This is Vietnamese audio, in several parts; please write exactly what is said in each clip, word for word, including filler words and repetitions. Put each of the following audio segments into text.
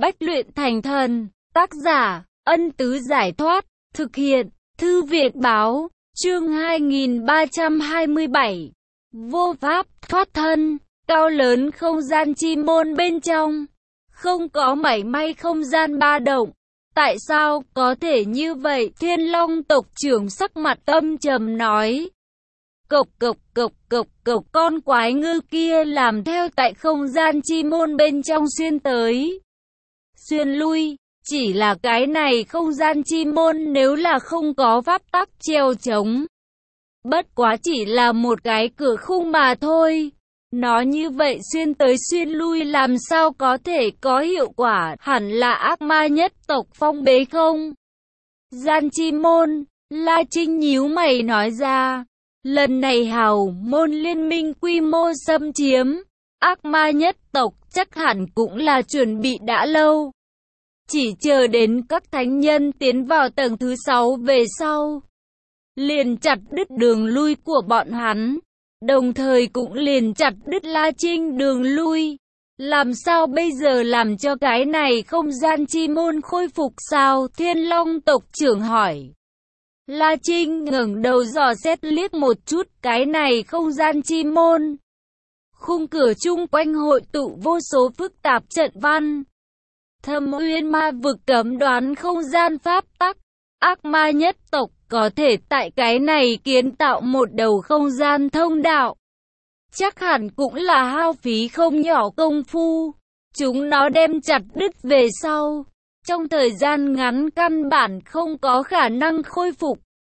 Bách luyện thành thần. Tác giả, Ân Tứ Giải Thoát. Thực hiện, Thư viện Báo. Chương hai nghìn ba trăm hai mươi bảy. Vô pháp thoát thân. Cao lớn không gian chi môn bên trong. Không có mảy may không gian ba động. Tại sao có thể như vậy? Thiên Long tộc trưởng sắc mặt âm trầm nói. Cộc cộc cộc cộc cộc, con quái ngư kia làm theo tại không gian chi môn bên trong xuyên tới, xuyên lui. Chỉ là cái này không gian chi môn nếu là không có pháp tắc treo chống, bất quá chỉ là một cái cửa khung mà thôi. Nó như vậy xuyên tới xuyên lui làm sao có thể có hiệu quả? Hẳn là ác ma nhất tộc phong bế không gian chi môn. La Trinh nhíu mày nói ra. Lần này hào môn liên minh quy mô xâm chiếm, ác ma nhất tộc chắc hẳn cũng là chuẩn bị đã lâu. Chỉ chờ đến các thánh nhân tiến vào tầng thứ sáu về sau, liền chặt đứt đường lui của bọn hắn, đồng thời cũng liền chặt đứt La Trinh đường lui. Làm sao bây giờ làm cho cái này không gian chi môn khôi phục sao? Thiên Long tộc trưởng hỏi. La Trinh ngẩng đầu dò xét liếc một chút cái này không gian chi môn. Khung cửa chung quanh hội tụ vô số phức tạp trận văn. Thâm Uyên ma vực cấm đoán không gian pháp tắc. Ác ma nhất tộc có thể tại cái này kiến tạo một đầu không gian thông đạo. Chắc hẳn cũng là hao phí không nhỏ công phu. Chúng nó đem chặt đứt về sau, trong thời gian ngắn căn bản không có khả năng khôi phục.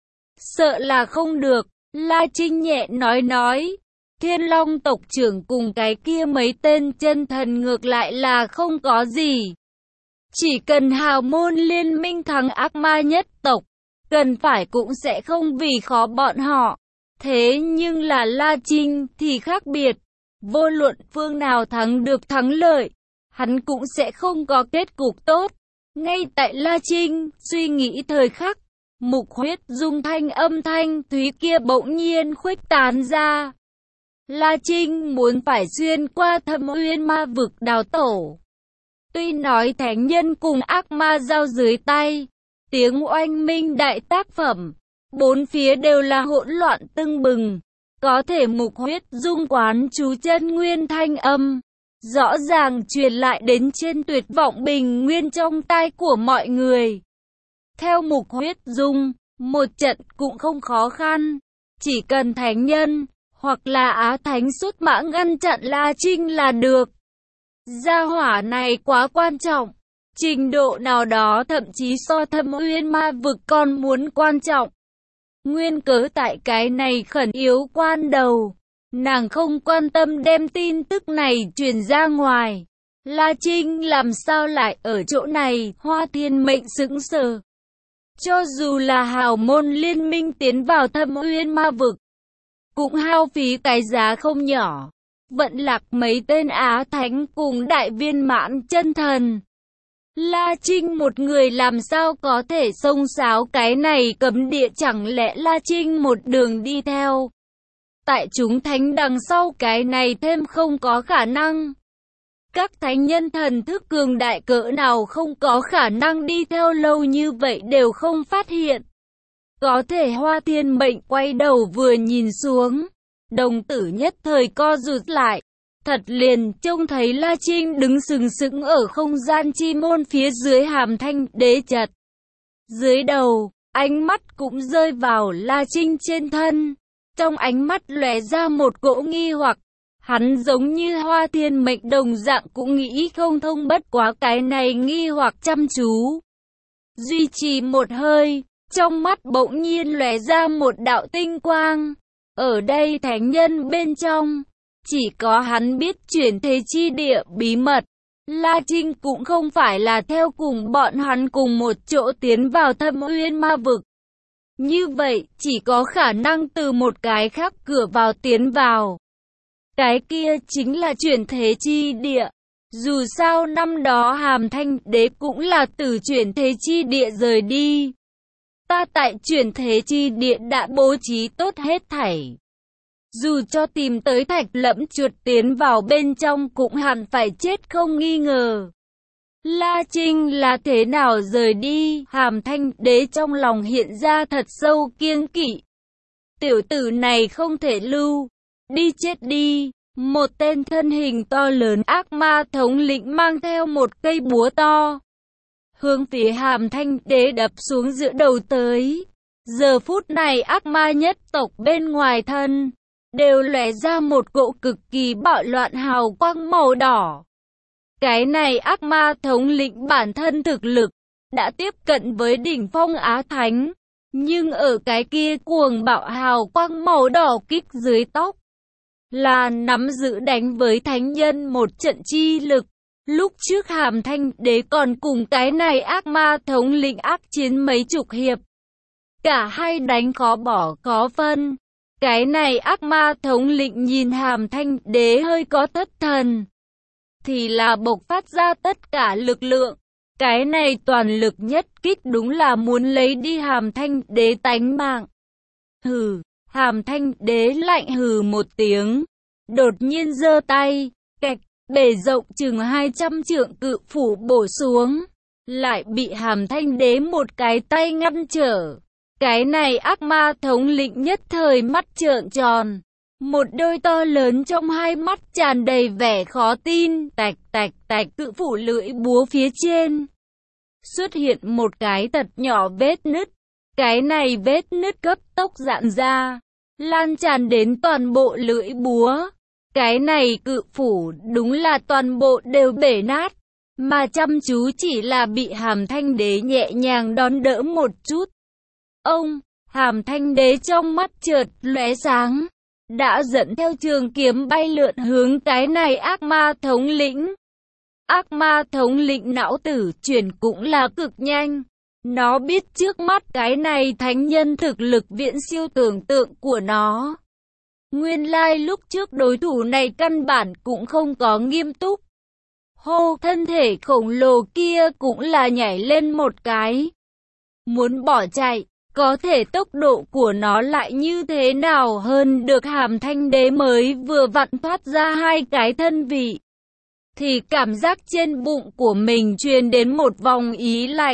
Sợ là không được, La Trinh nhẹ nói nói. Thiên Long tộc trưởng cùng cái kia mấy tên chân thần ngược lại là không có gì. Chỉ cần hào môn liên minh thắng ác ma nhất tộc, cần phải cũng sẽ không vì khó bọn họ. Thế nhưng là La Trinh thì khác biệt. Vô luận phương nào thắng được thắng lợi, hắn cũng sẽ không có kết cục tốt. Ngay tại La Trinh suy nghĩ thời khắc, mục huyết dung thanh âm thanh thúy kia bỗng nhiên khuếch tán ra. La Trinh muốn phải xuyên qua Thâm Uyên ma vực đào tổ. Tuy nói thánh nhân cùng ác ma giao dưới tay, tiếng oanh minh đại tác phẩm, bốn phía đều là hỗn loạn tưng bừng. Có thể mục huyết dung quán chú chân nguyên thanh âm, rõ ràng truyền lại đến trên tuyệt vọng bình nguyên trong tai của mọi người. Theo mục huyết dung, một trận cũng không khó khăn. Chỉ cần thánh nhân, hoặc là á thánh xuất mã ngăn chặn La Trinh là được. Gia hỏa này quá quan trọng. Trình độ nào đó thậm chí so Thâm Uyên ma vực còn muốn quan trọng. Nguyên cớ tại cái này khẩn yếu quan đầu, nàng không quan tâm đem tin tức này truyền ra ngoài. La Trinh làm sao lại ở chỗ này? Hoa Thiên Mệnh sững sờ. Cho dù là hào môn liên minh tiến vào Thâm Uyên ma vực, cũng hao phí cái giá không nhỏ. Vận lạc mấy tên á thánh cùng đại viên mãn chân thần. La Trinh một người làm sao có thể xông xáo cái này cấm địa? Chẳng lẽ La Trinh một đường đi theo tại chúng thánh đằng sau? Cái này thêm không có khả năng. Các thánh nhân thần thức cường đại cỡ nào không có khả năng đi theo lâu như vậy đều không phát hiện. Có thể Hoa Thiên Mệnh quay đầu vừa nhìn xuống, đồng tử nhất thời co rụt lại. Thật liền trông thấy La Trinh đứng sừng sững ở không gian chi môn phía dưới Hàm Thanh Đế Chật. Dưới đầu, ánh mắt cũng rơi vào La Trinh trên thân. Trong ánh mắt lóe ra một cỗ nghi hoặc. Hắn giống như Hoa Thiên Mệnh đồng dạng cũng nghĩ không thông, bất quá cái này nghi hoặc chăm chú. Duy trì một hơi, trong mắt bỗng nhiên lóe ra một đạo tinh quang. Ở đây thánh nhân bên trong, chỉ có hắn biết chuyển thế chi địa bí mật. La Trinh cũng không phải là theo cùng bọn hắn cùng một chỗ tiến vào Thâm Uyên ma vực. Như vậy, chỉ có khả năng từ một cái khác cửa vào tiến vào. Cái kia chính là chuyển thế chi địa. Dù sao năm đó Hàm Thanh Đế cũng là từ chuyển thế chi địa rời đi. Ta tại chuyển thế chi địa đã bố trí tốt hết thảy. Dù cho tìm tới Thạch Lẫm Chuột tiến vào bên trong cũng hẳn phải chết không nghi ngờ. La Trinh là thế nào rời đi, Hàm Thanh Đế trong lòng hiện ra thật sâu kiêng kỵ. Tiểu tử này không thể lưu, đi chết đi. Một tên thân hình to lớn ác ma thống lĩnh mang theo một cây búa to, hướng phía Hàm Thanh Đế đập xuống giữa đầu tới. Giờ phút này ác ma nhất tộc bên ngoài thân đều lóe ra một cỗ cực kỳ bạo loạn hào quang màu đỏ. Cái này ác ma thống lĩnh bản thân thực lực đã tiếp cận với đỉnh phong Á Thánh, nhưng ở cái kia cuồng bạo hào quang màu đỏ kích dưới tóc là nắm giữ đánh với thánh nhân một trận chi lực. Lúc trước Hàm Thanh Đế còn cùng cái này ác ma thống lĩnh ác chiến mấy chục hiệp, cả hai đánh khó bỏ khó phân. Cái này ác ma thống lĩnh nhìn Hàm Thanh Đế hơi có thất thần, thì là bộc phát ra tất cả lực lượng. Cái này toàn lực nhất kích đúng là muốn lấy đi Hàm Thanh Đế tánh mạng. Hừ, Hàm Thanh Đế lạnh hừ một tiếng, đột nhiên giơ tay, kạch, bề rộng chừng hai trăm trượng cự phủ bổ xuống, lại bị Hàm Thanh Đế một cái tay ngăn trở. Cái này ác ma thống lĩnh nhất thời mắt trợn tròn, một đôi to lớn trong hai mắt tràn đầy vẻ khó tin. Tạch tạch tạch, cự phủ lưỡi búa phía trên xuất hiện một cái thật nhỏ vết nứt. Cái này vết nứt cấp tốc giãn ra, lan tràn đến toàn bộ lưỡi búa. Cái này cự phủ đúng là toàn bộ đều bể nát, mà chăm chú chỉ là bị Hàm Thanh Đế nhẹ nhàng đón đỡ một chút. Ông, Hàm Thanh Đế trong mắt chợt lóe sáng, đã dẫn theo trường kiếm bay lượn hướng cái này ác ma thống lĩnh. Ác ma thống lĩnh não tử chuyển cũng là cực nhanh. Nó biết trước mắt cái này thánh nhân thực lực viễn siêu tưởng tượng của nó. Nguyên lai lúc trước đối thủ này căn bản cũng không có nghiêm túc. Hô, thân thể khổng lồ kia cũng là nhảy lên một cái, muốn bỏ chạy. Có thể tốc độ của nó lại như thế nào hơn được Hàm Thanh Đế mới vừa vặn thoát ra hai cái thân vị, thì cảm giác trên bụng của mình truyền đến một vòng ý lạnh.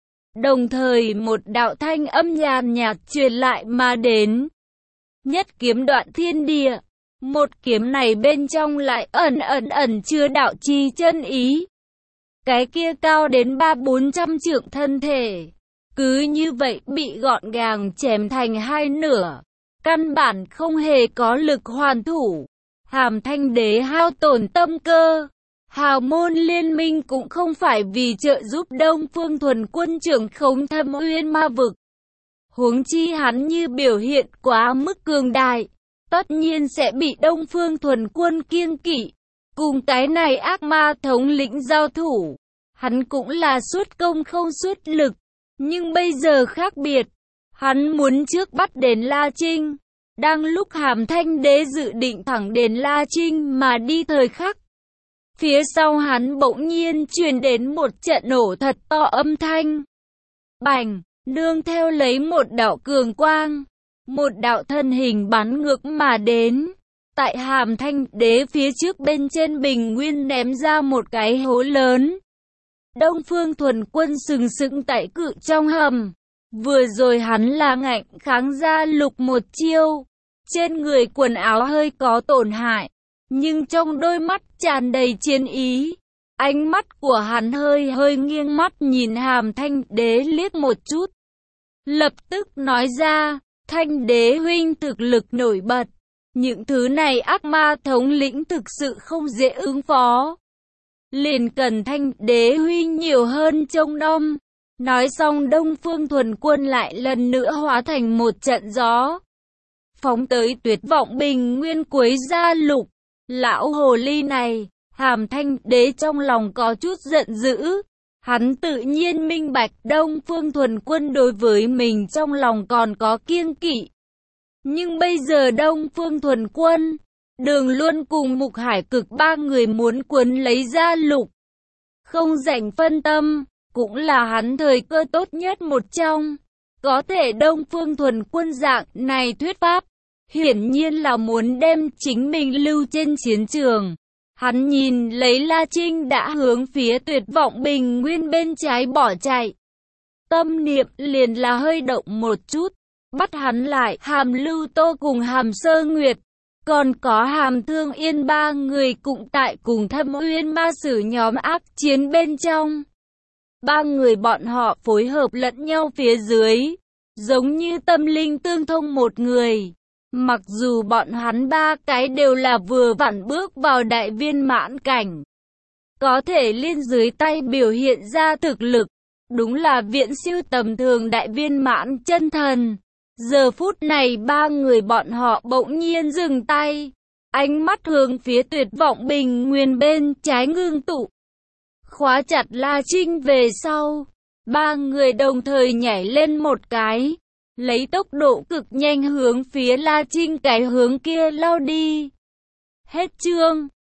Đồng thời một đạo thanh âm nhàn nhạt truyền lại mà đến. Nhất kiếm đoạn thiên địa. Một kiếm này bên trong lại ẩn ẩn ẩn chứa đạo chi chân ý. Cái kia cao đến ba bốn trăm trượng thân thể, cứ như vậy bị gọn gàng chém thành hai nửa, căn bản không hề có lực hoàn thủ. Hàm Thanh Đế hao tổn tâm cơ, Hào môn liên minh cũng không phải vì trợ giúp Đông Phương Thuần Quân trưởng khống Thâm Uyên Ma Vực. Huống chi hắn như biểu hiện quá mức cường đại, tất nhiên sẽ bị Đông Phương Thuần Quân kiêng kỵ. Cùng cái này ác ma thống lĩnh giao thủ, hắn cũng là xuất công không xuất lực. Nhưng bây giờ khác biệt, hắn muốn trước bắt đến La Trinh. Đang lúc Hàm Thanh Đế dự định thẳng đến La Trinh mà đi thời khắc, phía sau hắn bỗng nhiên truyền đến một trận nổ thật to âm thanh. Bành, nương theo lấy một đạo cường quang, một đạo thân hình bắn ngược mà đến. Tại Hàm Thanh Đế phía trước bên trên bình nguyên ném ra một cái hố lớn. Đông Phương Thuần Quân sừng sững tại cự trong hầm. Vừa rồi hắn là ngạnh kháng ra lục một chiêu. Trên người quần áo hơi có tổn hại, nhưng trong đôi mắt tràn đầy chiến ý. Ánh mắt của hắn hơi hơi nghiêng mắt nhìn Hàm Thanh Đế liếc một chút. Lập tức nói ra, Thanh Đế huynh thực lực nổi bật. Những thứ này ác ma thống lĩnh thực sự không dễ ứng phó. Liền cần Thanh Đế huynh nhiều hơn trông nom. Nói xong Đông Phương Thuần Quân lại lần nữa hóa thành một trận gió, phóng tới tuyệt vọng bình nguyên quấy ra lục. Lão hồ ly này, Hàm Thanh Đế trong lòng có chút giận dữ. Hắn tự nhiên minh bạch Đông Phương Thuần Quân đối với mình trong lòng còn có kiêng kỵ. Nhưng bây giờ Đông Phương Thuần Quân, Đường Luân cùng Mục Hải Cực ba người muốn cuốn lấy ra lục, không rảnh phân tâm, cũng là hắn thời cơ tốt nhất một trong. Có thể Đông Phương Thuần Quân dạng này thuyết pháp, hiển nhiên là muốn đem chính mình lưu trên chiến trường. Hắn nhìn lấy La Trinh đã hướng phía Tuyệt Vọng Bình Nguyên bên trái bỏ chạy. Tâm niệm liền là hơi động một chút, bắt hắn lại. Hàm Lưu Tô cùng Hàm Sơ Nguyệt, còn có Hàm Thương Yên ba người cũng tại cùng Thâm Uyên Ma Sử nhóm ác chiến bên trong. Ba người bọn họ phối hợp lẫn nhau phía dưới, giống như tâm linh tương thông một người. Mặc dù bọn hắn ba cái đều là vừa vặn bước vào đại viên mãn cảnh, có thể liên dưới tay biểu hiện ra thực lực, đúng là viễn siêu tầm thường đại viên mãn chân thần. Giờ phút này ba người bọn họ bỗng nhiên dừng tay, ánh mắt hướng phía Tuyệt Vọng Bình Nguyên bên trái ngưng tụ, khóa chặt La Trinh về sau. Ba người đồng thời nhảy lên một cái, lấy tốc độ cực nhanh hướng phía La Trinh cái hướng kia lao đi. Hết chương.